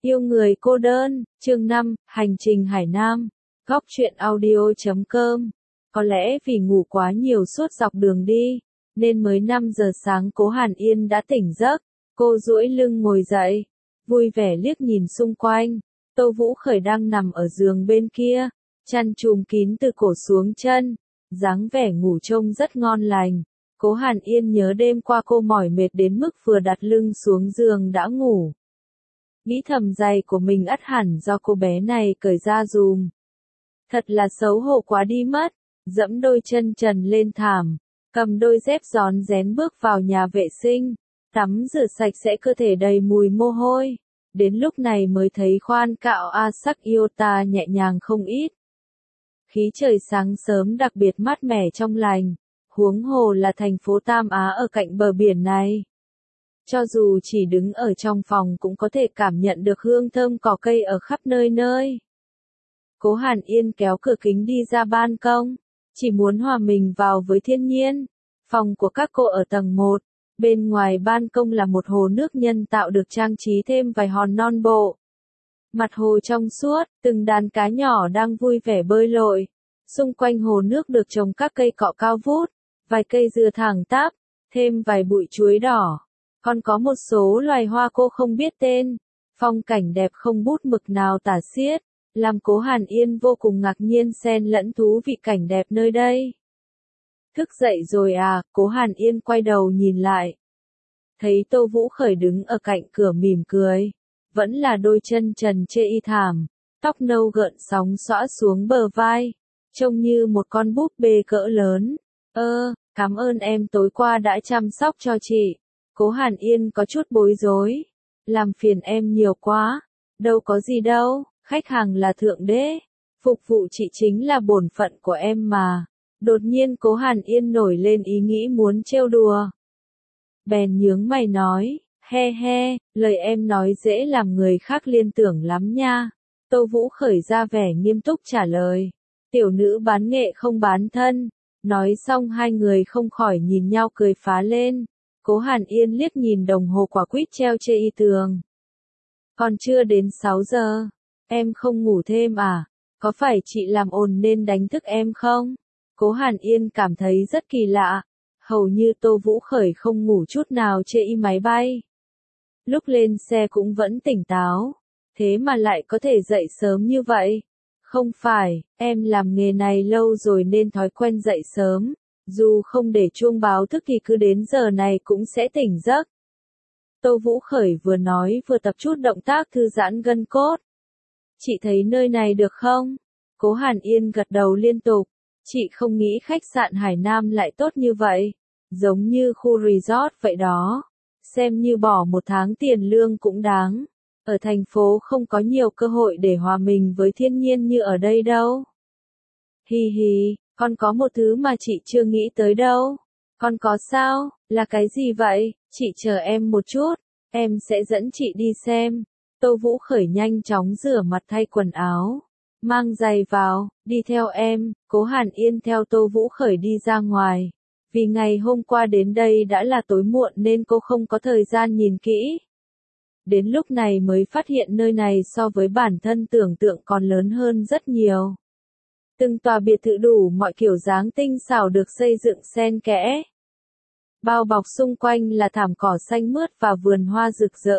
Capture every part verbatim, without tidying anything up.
Yêu người cô đơn, chương năm, hành trình Hải Nam, góc truyện audio chấm com. Có lẽ vì ngủ quá nhiều suốt dọc đường đi, nên mới năm giờ sáng Cố Hàn Yên đã tỉnh giấc. Cô duỗi lưng ngồi dậy, vui vẻ liếc nhìn xung quanh. Tô Vũ Khởi đang nằm ở giường bên kia, chăn trùm kín từ cổ xuống chân, dáng vẻ ngủ trông rất ngon lành. Cố Hàn Yên nhớ đêm qua cô mỏi mệt đến mức vừa đặt lưng xuống giường đã ngủ. Nghĩ thầm giày của mình ắt hẳn do cô bé này cởi ra dùm. Thật là xấu hổ quá đi mất, dẫm đôi chân trần lên thảm, cầm đôi dép rón rén bước vào nhà vệ sinh, tắm rửa sạch sẽ cơ thể đầy mùi mồ hôi. Đến lúc này mới thấy khoan cạo a sắc yêu ta nhẹ nhàng không ít. Khí trời sáng sớm đặc biệt mát mẻ trong lành, huống hồ là thành phố Tam Á ở cạnh bờ biển này. Cho dù chỉ đứng ở trong phòng cũng có thể cảm nhận được hương thơm cỏ cây ở khắp nơi nơi. Cố Hàn Yên kéo cửa kính đi ra ban công, chỉ muốn hòa mình vào với thiên nhiên. Phòng của các cô ở tầng một, bên ngoài ban công là một hồ nước nhân tạo được trang trí thêm vài hòn non bộ. Mặt hồ trong suốt, từng đàn cá nhỏ đang vui vẻ bơi lội. Xung quanh hồ nước được trồng các cây cọ cao vút, vài cây dừa thẳng tắp, thêm vài bụi chuối đỏ. Còn có một số loài hoa cô không biết tên. Phong cảnh đẹp không bút mực nào tả xiết, làm Cố Hàn Yên vô cùng ngạc nhiên xen lẫn thú vị cảnh đẹp nơi đây. Thức dậy rồi à? Cố Hàn Yên quay đầu nhìn lại. Thấy Tô Vũ Khởi đứng ở cạnh cửa mỉm cười. Vẫn là đôi chân trần chê y thảm, tóc nâu gợn sóng xõa xuống bờ vai, trông như một con búp bê cỡ lớn. Ơ, cảm ơn em tối qua đã chăm sóc cho chị. Cố Hàn Yên có chút bối rối. Làm phiền em nhiều quá. Đâu có gì đâu, khách hàng là thượng đế. Phục vụ chị chính là bổn phận của em mà. Đột nhiên Cố Hàn Yên nổi lên ý nghĩ muốn trêu đùa. Bèn nhướng mày nói, he he, lời em nói dễ làm người khác liên tưởng lắm nha. Tô Vũ Khởi ra vẻ nghiêm túc trả lời. Tiểu nữ bán nghệ không bán thân. Nói xong hai người không khỏi nhìn nhau cười phá lên. Cố Hàn Yên liếc nhìn đồng hồ quả quýt treo trên y tường. Còn chưa đến sáu giờ, em không ngủ thêm à? Có phải chị làm ồn nên đánh thức em không? Cố Hàn Yên cảm thấy rất kỳ lạ. Hầu như Tô Vũ Khởi không ngủ chút nào trên y máy bay. Lúc lên xe cũng vẫn tỉnh táo. Thế mà lại có thể dậy sớm như vậy. Không phải, em làm nghề này lâu rồi nên thói quen dậy sớm. Dù không để chuông báo thức thì cứ đến giờ này cũng sẽ tỉnh giấc. Tô Vũ Khởi vừa nói vừa tập chút động tác thư giãn gân cốt. Chị thấy nơi này được không? Cố Hàn Yên gật đầu liên tục. Chị không nghĩ khách sạn Hải Nam lại tốt như vậy. Giống như khu resort vậy đó. Xem như bỏ một tháng tiền lương cũng đáng. Ở thành phố không có nhiều cơ hội để hòa mình với thiên nhiên như ở đây đâu. Hi hi. Con có một thứ mà chị chưa nghĩ tới đâu. Con có sao? Là cái gì vậy? Chị chờ em một chút. Em sẽ dẫn chị đi xem. Tô Vũ Khởi nhanh chóng rửa mặt thay quần áo. Mang giày vào, đi theo em. Cố Hàn Yên theo Tô Vũ Khởi đi ra ngoài. Vì ngày hôm qua đến đây đã là tối muộn nên cô không có thời gian nhìn kỹ. Đến lúc này mới phát hiện nơi này so với bản thân tưởng tượng còn lớn hơn rất nhiều. Từng tòa biệt thự đủ mọi kiểu dáng tinh xảo được xây dựng xen kẽ. Bao bọc xung quanh là thảm cỏ xanh mướt và vườn hoa rực rỡ.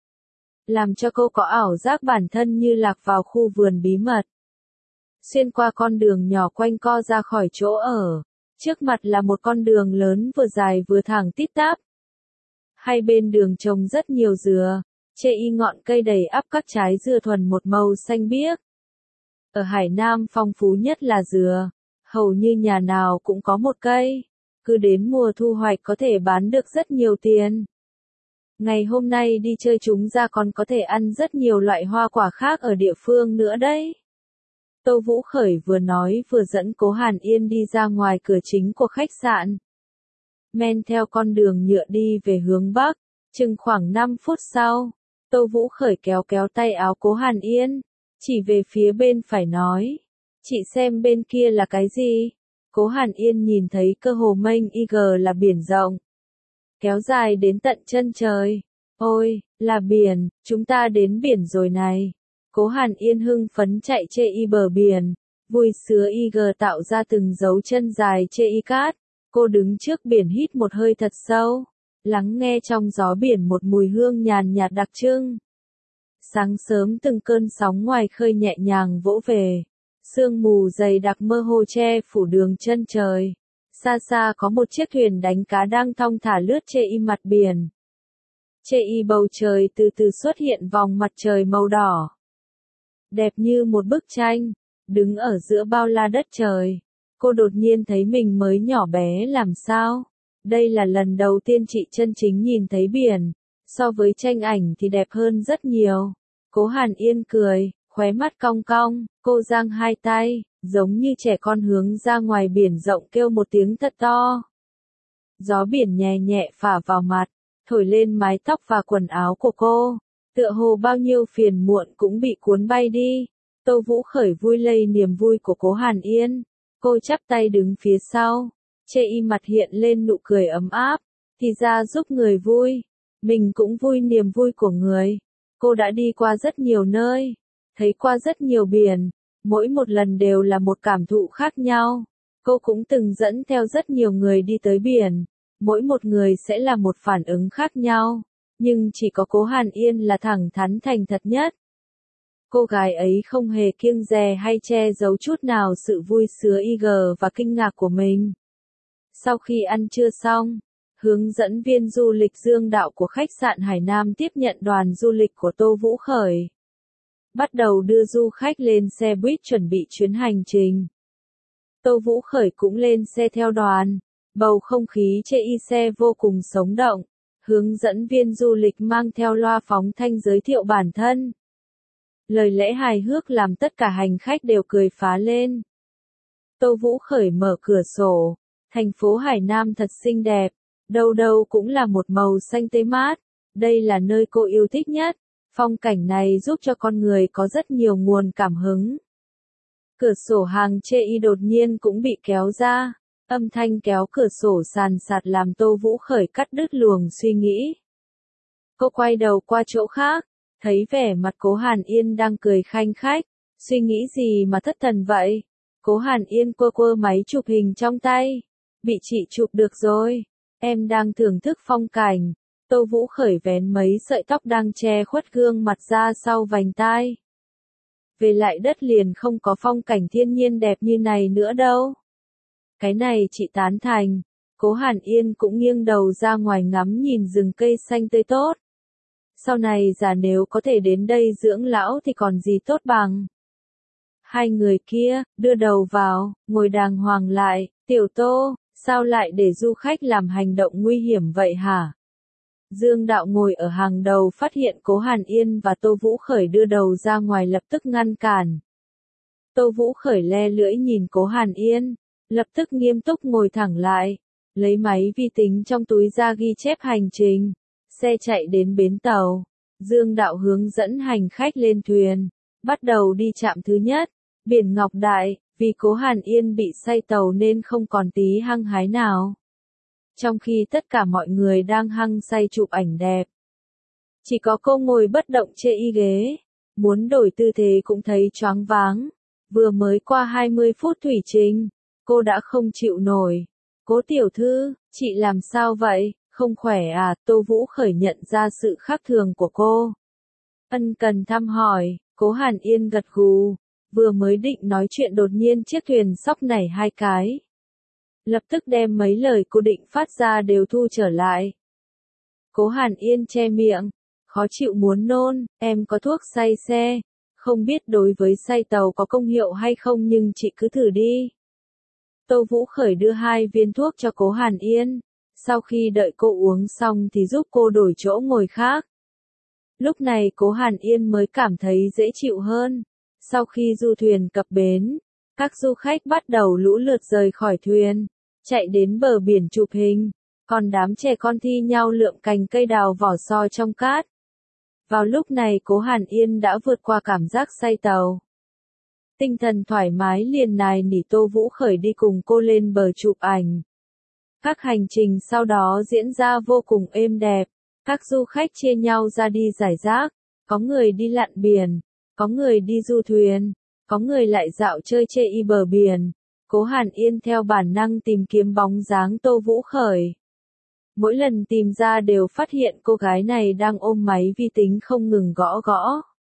Làm cho cô có ảo giác bản thân như lạc vào khu vườn bí mật. Xuyên qua con đường nhỏ quanh co ra khỏi chỗ ở. Trước mặt là một con đường lớn vừa dài vừa thẳng tít tắp. Hai bên đường trồng rất nhiều dừa. Chê y ngọn cây đầy ắp các trái dừa thuần một màu xanh biếc. Ở Hải Nam phong phú nhất là dừa, hầu như nhà nào cũng có một cây, cứ đến mùa thu hoạch có thể bán được rất nhiều tiền. Ngày hôm nay đi chơi chúng ra còn có thể ăn rất nhiều loại hoa quả khác ở địa phương nữa đấy. Tô Vũ Khởi vừa nói vừa dẫn Cố Hàn Yên đi ra ngoài cửa chính của khách sạn. Men theo con đường nhựa đi về hướng Bắc, chừng khoảng năm phút sau, Tô Vũ Khởi kéo kéo tay áo Cố Hàn Yên. Chỉ về phía bên phải nói. Chị xem bên kia là cái gì? Cố Hàn Yên nhìn thấy cơ hồ mênh y gờ là biển rộng. Kéo dài đến tận chân trời. Ôi, Là biển, chúng ta đến biển rồi này. Cố Hàn Yên hưng phấn chạy chê y bờ biển, vui sứa y gờ tạo ra từng dấu chân dài chê y cát. Cô đứng trước biển hít một hơi thật sâu, lắng nghe trong gió biển một mùi hương nhàn nhạt đặc trưng. Sáng sớm từng cơn sóng ngoài khơi nhẹ nhàng vỗ về, sương mù dày đặc mơ hồ che phủ đường chân trời. Xa xa có một chiếc thuyền đánh cá đang thong thả lướt chê y mặt biển. Chê y bầu trời từ từ xuất hiện vòng mặt trời màu đỏ. Đẹp như một bức tranh, đứng ở giữa bao la đất trời. Cô đột nhiên thấy mình mới nhỏ bé làm sao. Đây là lần đầu tiên chị chân chính nhìn thấy biển, so với tranh ảnh thì đẹp hơn rất nhiều. Cố Hàn Yên cười, khóe mắt cong cong, cô giang hai tay, giống như trẻ con hướng ra ngoài biển rộng kêu một tiếng thật to. Gió biển nhẹ nhẹ phả vào mặt, thổi lên mái tóc và quần áo của cô, tựa hồ bao nhiêu phiền muộn cũng bị cuốn bay đi. Tô Vũ Khởi vui lây niềm vui của Cố Hàn Yên, cô chắp tay đứng phía sau, chê y mặt hiện lên nụ cười ấm áp, thì ra giúp người vui, mình cũng vui niềm vui của người. Cô đã đi qua rất nhiều nơi, thấy qua rất nhiều biển, mỗi một lần đều là một cảm thụ khác nhau. Cô cũng từng dẫn theo rất nhiều người đi tới biển, mỗi một người sẽ là một phản ứng khác nhau, nhưng chỉ có Cố Hàn Yên là thẳng thắn thành thật nhất. Cô gái ấy không hề kiêng dè hay che giấu chút nào sự vui sướng y gờ và kinh ngạc của mình. Sau khi ăn trưa xong, hướng dẫn viên du lịch Dương Đạo của khách sạn Hải Nam tiếp nhận đoàn du lịch của Tô Vũ Khởi. Bắt đầu đưa du khách lên xe buýt chuẩn bị chuyến hành trình. Tô Vũ Khởi cũng lên xe theo đoàn, bầu không khí trên y xe vô cùng sống động. Hướng dẫn viên du lịch mang theo loa phóng thanh giới thiệu bản thân. Lời lẽ hài hước làm tất cả hành khách đều cười phá lên. Tô Vũ Khởi mở cửa sổ, thành phố Hải Nam thật xinh đẹp, đâu đâu cũng là một màu xanh tươi mát, đây là nơi cô yêu thích nhất, phong cảnh này giúp cho con người có rất nhiều nguồn cảm hứng. Cửa sổ hàng chê y đột nhiên cũng bị kéo ra, âm thanh kéo cửa sổ sàn sạt làm Tô Vũ Khởi cắt đứt luồng suy nghĩ. Cô quay đầu qua chỗ khác, thấy vẻ mặt Cố Hàn Yên đang cười khanh khách, suy nghĩ gì mà thất thần vậy? Cố Hàn Yên quơ quơ máy chụp hình trong tay, bị chị chụp được rồi, em đang thưởng thức phong cảnh. Tô Vũ Khởi vén mấy sợi tóc đang che khuất gương mặt ra sau vành tai. Về lại đất liền không có phong cảnh thiên nhiên đẹp như này nữa đâu. Cái này chị tán thành. Cố Hàn Yên cũng nghiêng đầu ra ngoài ngắm nhìn rừng cây xanh tươi tốt. Sau này già nếu có thể đến đây dưỡng lão thì còn gì tốt bằng. Hai người kia, đưa đầu vào, ngồi đàng hoàng lại, Tiểu Tô, sao lại để du khách làm hành động nguy hiểm vậy hả? Dương Đạo ngồi ở hàng đầu phát hiện Cố Hàn Yên và Tô Vũ Khởi đưa đầu ra ngoài lập tức ngăn cản. Tô Vũ Khởi le lưỡi nhìn Cố Hàn Yên, lập tức nghiêm túc ngồi thẳng lại, lấy máy vi tính trong túi ra ghi chép hành trình. Xe chạy đến bến tàu, Dương Đạo hướng dẫn hành khách lên thuyền, bắt đầu đi trạm thứ nhất, biển Ngọc Đại, vì Cố Hàn Yên bị say tàu nên không còn tí hăng hái nào. Trong khi tất cả mọi người đang hăng say chụp ảnh đẹp, chỉ có cô ngồi bất động trên y ghế, muốn đổi tư thế cũng thấy choáng váng. Vừa mới qua hai mươi phút thủy trình, cô đã không chịu nổi. Cố tiểu thư, chị làm sao vậy, không khỏe à? Tô Vũ Khởi nhận ra sự khác thường của cô, ân cần thăm hỏi. Cố Hàn Yên gật gù, vừa mới định nói chuyện đột nhiên chiếc thuyền sóc nảy hai cái. Lập tức đem mấy lời cô định phát ra đều thu trở lại. Cố Hàn Yên che miệng, khó chịu muốn nôn, em có thuốc say xe, không biết đối với say tàu có công hiệu hay không nhưng chị cứ thử đi. Tô Vũ Khởi đưa hai viên thuốc cho Cố Hàn Yên, sau khi đợi cô uống xong thì giúp cô đổi chỗ ngồi khác. Lúc này Cố Hàn Yên mới cảm thấy dễ chịu hơn. Sau khi du thuyền cập bến, các du khách bắt đầu lũ lượt rời khỏi thuyền, chạy đến bờ biển chụp hình, còn đám trẻ con thi nhau lượm cành cây đào vỏ sò trong cát. Vào lúc này Cố Hàn Yên đã vượt qua cảm giác say tàu. Tinh thần thoải mái liền nài nỉ Tô Vũ Khởi đi cùng cô lên bờ chụp ảnh. Các hành trình sau đó diễn ra vô cùng êm đẹp. Các du khách chia nhau ra đi giải rác, có người đi lặn biển, có người đi du thuyền, có người lại dạo chơi chê y bờ biển. Cố Hàn Yên theo bản năng tìm kiếm bóng dáng Tô Vũ Khởi. Mỗi lần tìm ra đều phát hiện cô gái này đang ôm máy vi tính không ngừng gõ gõ.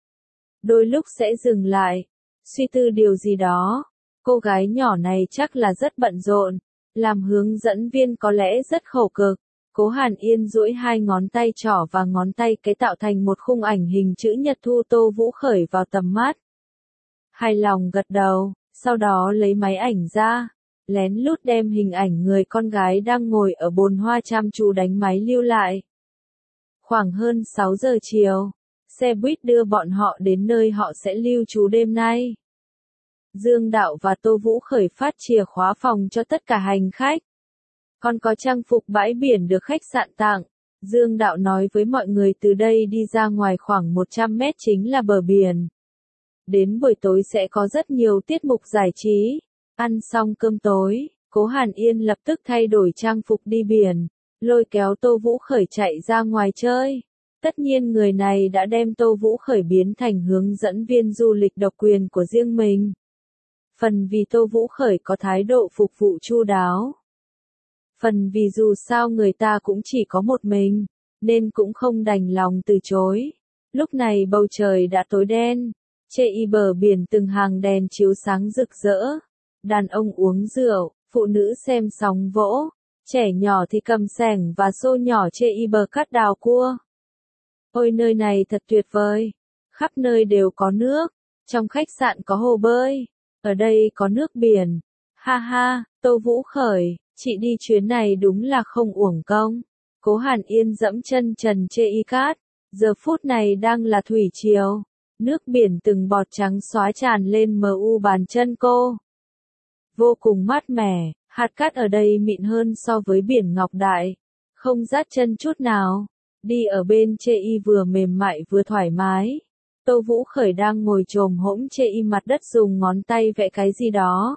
Đôi lúc sẽ dừng lại, suy tư điều gì đó. Cô gái nhỏ này chắc là rất bận rộn, làm hướng dẫn viên có lẽ rất khổ cực. Cố Hàn Yên duỗi hai ngón tay trỏ và ngón tay cái tạo thành một khung ảnh hình chữ nhật thu Tô Vũ Khởi vào tầm mắt. Hài lòng gật đầu, sau đó lấy máy ảnh ra, lén lút đem hình ảnh người con gái đang ngồi ở bồn hoa chăm chú đánh máy lưu lại. Khoảng hơn sáu giờ chiều, xe buýt đưa bọn họ đến nơi họ sẽ lưu trú đêm nay. Dương Đạo và Tô Vũ Khởi phát chìa khóa phòng cho tất cả hành khách. Còn có trang phục bãi biển được khách sạn tặng. Dương Đạo nói với mọi người từ đây đi ra ngoài khoảng một trăm mét chính là bờ biển. Đến buổi tối sẽ có rất nhiều tiết mục giải trí. Ăn xong cơm tối, Cố Hàn Yên lập tức thay đổi trang phục đi biển, lôi kéo Tô Vũ Khởi chạy ra ngoài chơi. Tất nhiên người này đã đem Tô Vũ Khởi biến thành hướng dẫn viên du lịch độc quyền của riêng mình. Phần vì Tô Vũ Khởi có thái độ phục vụ chu đáo. Phần vì dù sao người ta cũng chỉ có một mình, nên cũng không đành lòng từ chối. Lúc này bầu trời đã tối đen, chê y bờ biển từng hàng đèn chiếu sáng rực rỡ. Đàn ông uống rượu, phụ nữ xem sóng vỗ, trẻ nhỏ thì cầm xẻng và xô nhỏ chê y bờ cắt đào cua. Ôi nơi này thật tuyệt vời, khắp nơi đều có nước, trong khách sạn có hồ bơi, ở đây có nước biển. Ha ha, Tô Vũ Khởi, chị đi chuyến này đúng là không uổng công. Cố Hàn Yên dẫm chân trần chê y cát, giờ phút này đang là thủy triều, nước biển từng bọt trắng xóa tràn lên mờ u bàn chân cô. Vô cùng mát mẻ, hạt cát ở đây mịn hơn so với biển Ngọc Đại, không rát chân chút nào. Đi ở bên chê y vừa mềm mại vừa thoải mái. Tô Vũ Khởi đang ngồi chồm hỗn chê y mặt đất dùng ngón tay vẽ cái gì đó.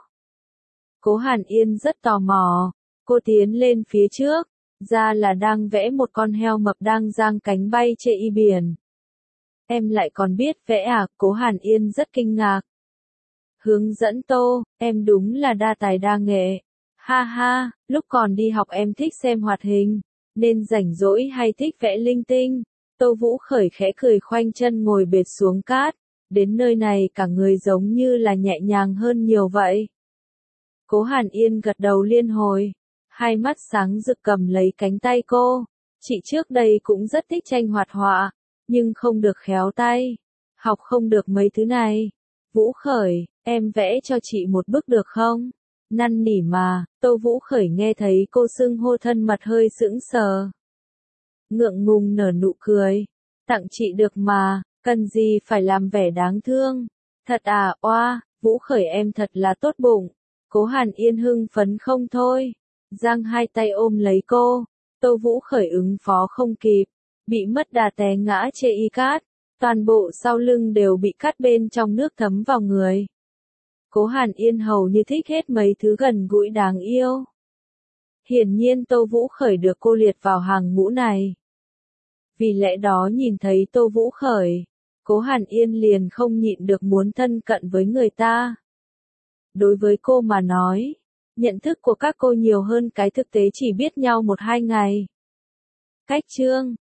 Cố Hàn Yên rất tò mò, cô tiến lên phía trước, ra là đang vẽ một con heo mập đang giang cánh bay chê y biển. Em lại còn biết vẽ à? Cố Hàn Yên rất kinh ngạc. Hướng dẫn Tô, em đúng là đa tài đa nghệ. Ha ha, lúc còn đi học em thích xem hoạt hình, nên rảnh rỗi hay thích vẽ linh tinh. Tô Vũ Khởi khẽ cười khoanh chân ngồi bệt xuống cát, đến nơi này cả người giống như là nhẹ nhàng hơn nhiều vậy. Cố Hàn Yên gật đầu liên hồi, hai mắt sáng rực cầm lấy cánh tay cô. Chị trước đây cũng rất thích tranh hoạt họa, nhưng không được khéo tay, học không được mấy thứ này. Vũ Khởi, em vẽ cho chị một bức được không? Năn nỉ mà. Tô Vũ Khởi nghe thấy cô xưng hô thân mật hơi sững sờ. Ngượng ngùng nở nụ cười. Tặng chị được mà, cần gì phải làm vẻ đáng thương. Thật à, oa, Vũ Khởi em thật là tốt bụng. Cố Hàn Yên hưng phấn không thôi. Giang hai tay ôm lấy cô. Tô Vũ Khởi ứng phó không kịp, bị mất đà té ngã chê y cát. Toàn bộ sau lưng đều bị cát bên trong nước thấm vào người. Cố Hàn Yên hầu như thích hết mấy thứ gần gũi đáng yêu. Hiển nhiên Tô Vũ Khởi được cô liệt vào hàng ngũ này. Vì lẽ đó nhìn thấy Tô Vũ Khởi, Cố Hàn Yên liền không nhịn được muốn thân cận với người ta. Đối với cô mà nói, nhận thức của các cô nhiều hơn cái thực tế chỉ biết nhau một hai ngày. Cách chương